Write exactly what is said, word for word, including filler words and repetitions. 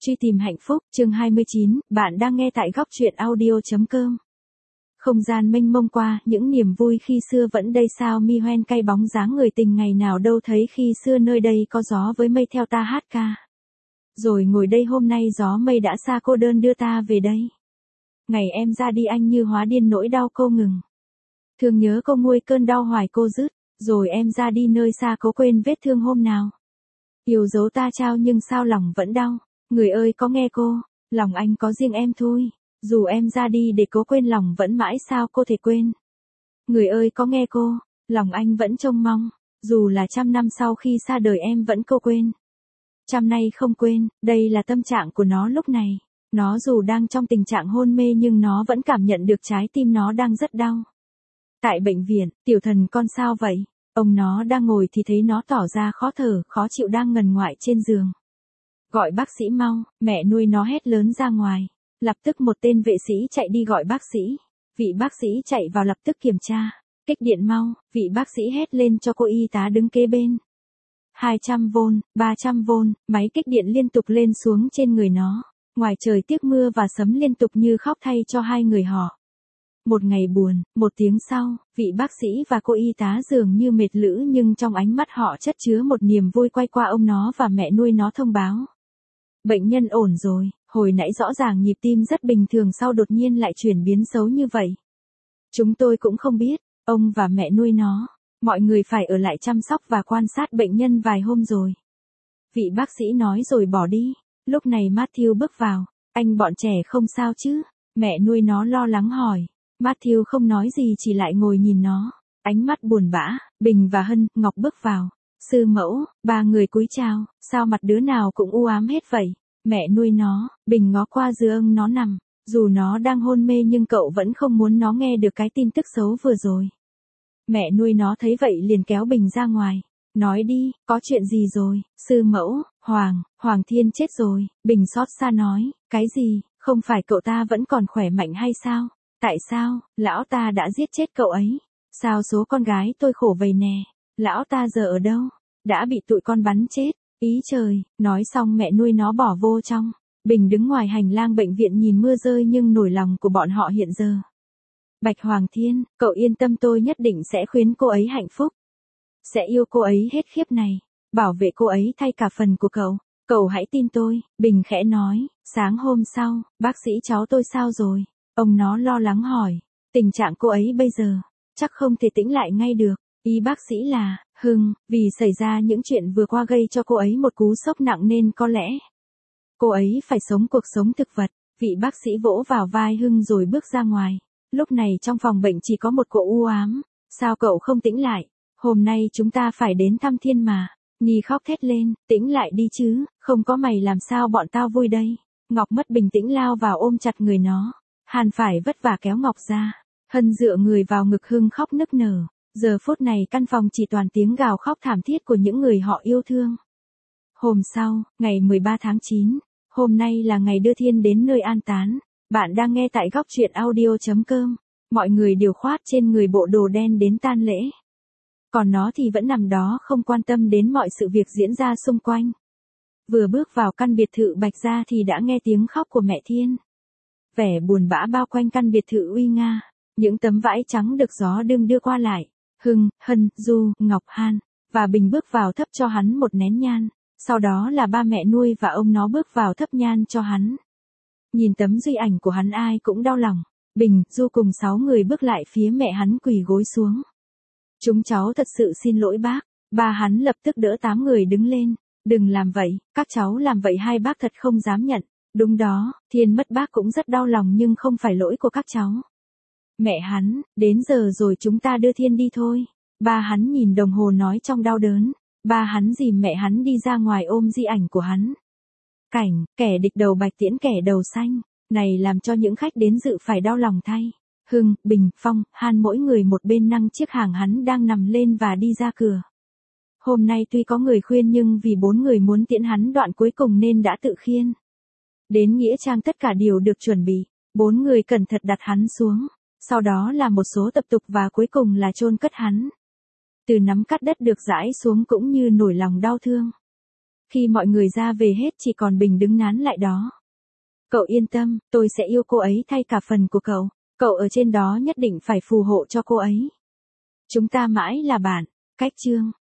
Truy tìm hạnh phúc, chương hai mươi chín, bạn đang nghe tại góc truyện audio.com. Không gian mênh mông qua, những niềm vui khi xưa vẫn đây sao mi hoen cay bóng dáng người tình ngày nào đâu thấy khi xưa nơi đây có gió với mây theo ta hát ca. Rồi ngồi đây hôm nay gió mây đã xa cô đơn đưa ta về đây. Ngày em ra đi anh như hóa điên nỗi đau cô ngừng. Thương nhớ cô nguôi cơn đau hoài cô dứt, rồi em ra đi nơi xa cố quên vết thương hôm nào. Yêu dấu ta trao nhưng sao lòng vẫn đau. Người ơi có nghe cô, lòng anh có riêng em thôi, dù em ra đi để cố quên lòng vẫn mãi sao cô thể quên. Người ơi có nghe cô, lòng anh vẫn trông mong, dù là trăm năm sau khi xa đời em vẫn cô quên. Trăm nay không quên, đây là tâm trạng của nó lúc này, nó dù đang trong tình trạng hôn mê nhưng nó vẫn cảm nhận được trái tim nó đang rất đau. Tại bệnh viện, tiểu thần con sao vậy? Ông nó đang ngồi thì thấy nó tỏ ra khó thở, khó chịu đang ngần ngoại trên giường. Gọi bác sĩ mau, mẹ nuôi nó hét lớn ra ngoài. Lập tức một tên vệ sĩ chạy đi gọi bác sĩ. Vị bác sĩ chạy vào lập tức kiểm tra. Kích điện mau, vị bác sĩ hét lên cho cô y tá đứng kế bên. hai trăm vôn, ba trăm vôn, máy kích điện liên tục lên xuống trên người nó. Ngoài trời tiếc mưa và sấm liên tục như khóc thay cho hai người họ. Một ngày buồn, một tiếng sau, vị bác sĩ và cô y tá dường như mệt lử nhưng trong ánh mắt họ chất chứa một niềm vui quay qua ông nó và mẹ nuôi nó thông báo. Bệnh nhân ổn rồi, hồi nãy rõ ràng nhịp tim rất bình thường sau đột nhiên lại chuyển biến xấu như vậy. Chúng tôi cũng không biết, ông và mẹ nuôi nó, mọi người phải ở lại chăm sóc và quan sát bệnh nhân vài hôm rồi. Vị bác sĩ nói rồi bỏ đi, lúc này Matthew bước vào, anh bọn trẻ không sao chứ, mẹ nuôi nó lo lắng hỏi. Matthew không nói gì chỉ lại ngồi nhìn nó, ánh mắt buồn bã. Bình và Hân, Ngọc bước vào. Sư mẫu, ba người cúi chào, sao mặt đứa nào cũng u ám hết vậy? Mẹ nuôi nó, Bình ngó qua giường nó nằm, dù nó đang hôn mê nhưng cậu vẫn không muốn nó nghe được cái tin tức xấu vừa rồi. Mẹ nuôi nó thấy vậy liền kéo Bình ra ngoài, nói đi, có chuyện gì rồi? Sư mẫu, Hoàng, Hoàng Thiên chết rồi. Bình xót xa nói, cái gì, không phải cậu ta vẫn còn khỏe mạnh hay sao? Tại sao, lão ta đã giết chết cậu ấy? Sao số con gái tôi khổ vậy nè? Lão ta giờ ở đâu? Đã bị tụi con bắn chết. Ý trời, nói xong mẹ nuôi nó bỏ vô trong. Bình đứng ngoài hành lang bệnh viện nhìn mưa rơi nhưng nỗi lòng của bọn họ hiện giờ. Bạch Hoàng Thiên, cậu yên tâm tôi nhất định sẽ khuyến cô ấy hạnh phúc. Sẽ yêu cô ấy hết khiếp này. Bảo vệ cô ấy thay cả phần của cậu. Cậu hãy tin tôi, Bình khẽ nói. Sáng hôm sau, bác sĩ cháu tôi sao rồi? Ông nó lo lắng hỏi. Tình trạng cô ấy bây giờ, chắc không thể tĩnh lại ngay được. Y bác sĩ là, Hưng, vì xảy ra những chuyện vừa qua gây cho cô ấy một cú sốc nặng nên có lẽ cô ấy phải sống cuộc sống thực vật. Vị bác sĩ vỗ vào vai Hưng rồi bước ra ngoài. Lúc này trong phòng bệnh chỉ có một cậu u ám. Sao cậu không tĩnh lại? Hôm nay chúng ta phải đến thăm Thiên mà. Nhi khóc thét lên, tĩnh lại đi chứ, không có mày làm sao bọn tao vui đây. Ngọc mất bình tĩnh lao vào ôm chặt người nó. Hàn phải vất vả kéo Ngọc ra. Hân dựa người vào ngực Hưng khóc nức nở. Giờ phút này căn phòng chỉ toàn tiếng gào khóc thảm thiết của những người họ yêu thương. Hôm sau, ngày mười ba tháng chín, hôm nay là ngày đưa Thiên đến nơi an táng. Bạn đang nghe tại góc truyện audio.com. Mọi người đều khoác trên người bộ đồ đen đến tang lễ. Còn nó thì vẫn nằm đó không quan tâm đến mọi sự việc diễn ra xung quanh. Vừa bước vào căn biệt thự Bạch Gia thì đã nghe tiếng khóc của mẹ Thiên. Vẻ buồn bã bao quanh căn biệt thự uy nga. Những tấm vải trắng được gió đêm đưa qua lại. Hưng, Hân, Du, Ngọc, Han và Bình bước vào thắp cho hắn một nén nhang. Sau đó là ba mẹ nuôi và ông nó bước vào thắp nhang cho hắn. Nhìn tấm duy ảnh của hắn ai cũng đau lòng. Bình, Du cùng sáu người bước lại phía mẹ hắn quỳ gối xuống. Chúng cháu thật sự xin lỗi bác. Ba hắn lập tức đỡ tám người đứng lên. Đừng làm vậy, các cháu làm vậy hai bác thật không dám nhận. Đúng đó, Thiên mất bác cũng rất đau lòng nhưng không phải lỗi của các cháu. Mẹ hắn, đến giờ rồi chúng ta đưa Thiên đi thôi. Ba hắn nhìn đồng hồ nói trong đau đớn. Ba hắn dìm mẹ hắn đi ra ngoài ôm di ảnh của hắn. Cảnh, kẻ địch đầu bạch tiễn kẻ đầu xanh. Này làm cho những khách đến dự phải đau lòng thay. Hưng, Bình, Phong, Han mỗi người một bên nâng chiếc hàng hắn đang nằm lên và đi ra cửa. Hôm nay tuy có người khuyên nhưng vì bốn người muốn tiễn hắn đoạn cuối cùng nên đã tự khiêng. Đến nghĩa trang tất cả đều được chuẩn bị. Bốn người cẩn thận đặt hắn xuống. Sau đó là một số tập tục và cuối cùng là chôn cất hắn. Từ nắm cắt đất được rải xuống cũng như nổi lòng đau thương. Khi mọi người ra về hết chỉ còn Bình đứng nán lại đó. Cậu yên tâm, tôi sẽ yêu cô ấy thay cả phần của cậu. Cậu ở trên đó nhất định phải phù hộ cho cô ấy. Chúng ta mãi là bạn. Cách chương.